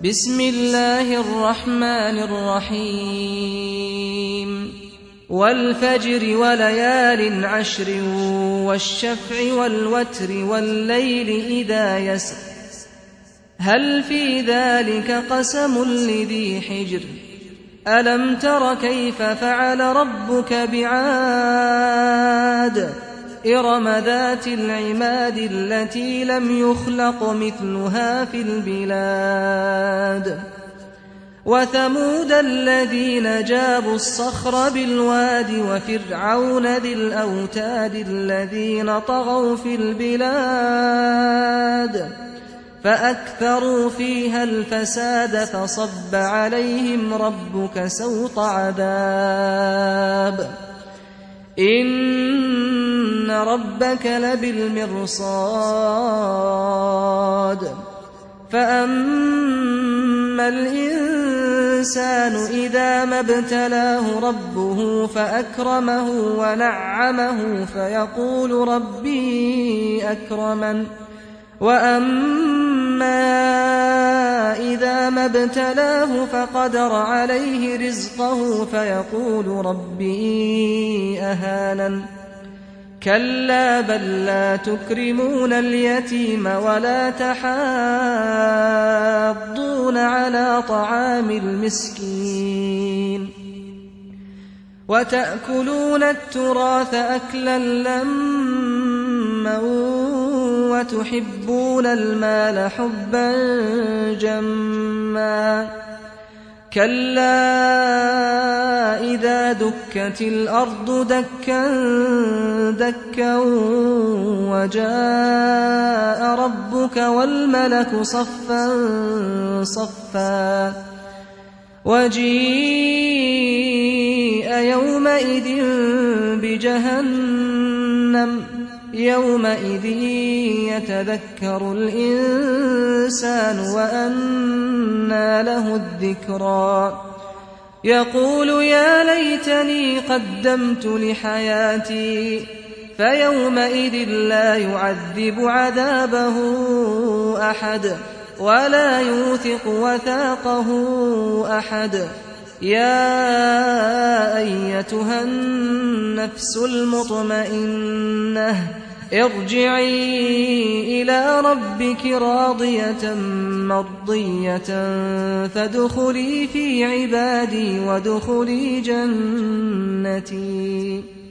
بسم الله الرحمن الرحيم والفجر وليال عشر والشفع والوتر والليل إذا يسر هل في ذلك قسم لذي حجر ألم تر كيف فعل ربك بعاد إرم ذات العماد التي لم يخلق مثلها في البلاد وثمود الذين جابوا الصخر بالواد وفرعون ذي الأوتاد الذين طغوا في البلاد فأكثروا فيها الفساد فصب عليهم ربك سوط عذاب إن ربك لبالمرصاد فأما الإنسان إذا ما ابتلاه ربه فأكرمه ونعمه فيقول ربي أكرمن وأما إذا ما ابتلاه فقدر عليه رزقه فيقول ربي أهانن كلا بل لا تكرمون اليتيم ولا تحاضون على طعام المسكين وتأكلون التراث أكلا لما وتحبون المال حبا جما كلا إذا دكت الأرض دكا دكا وجاء ربك والملك صفا صفا وجيء يومئذ بجهنم يومئذ يتذكر الإنسان وأنى له الذكرى يقول يا ليتني قدمت لحياتي فيومئذ لا يعذب عذابه أحد ولا يوثق وثاقه أحد يا أيتها النفس المطمئنة ارجعي إلى ربك راضية مرضية فادخلي في عبادي وادخلي جنتي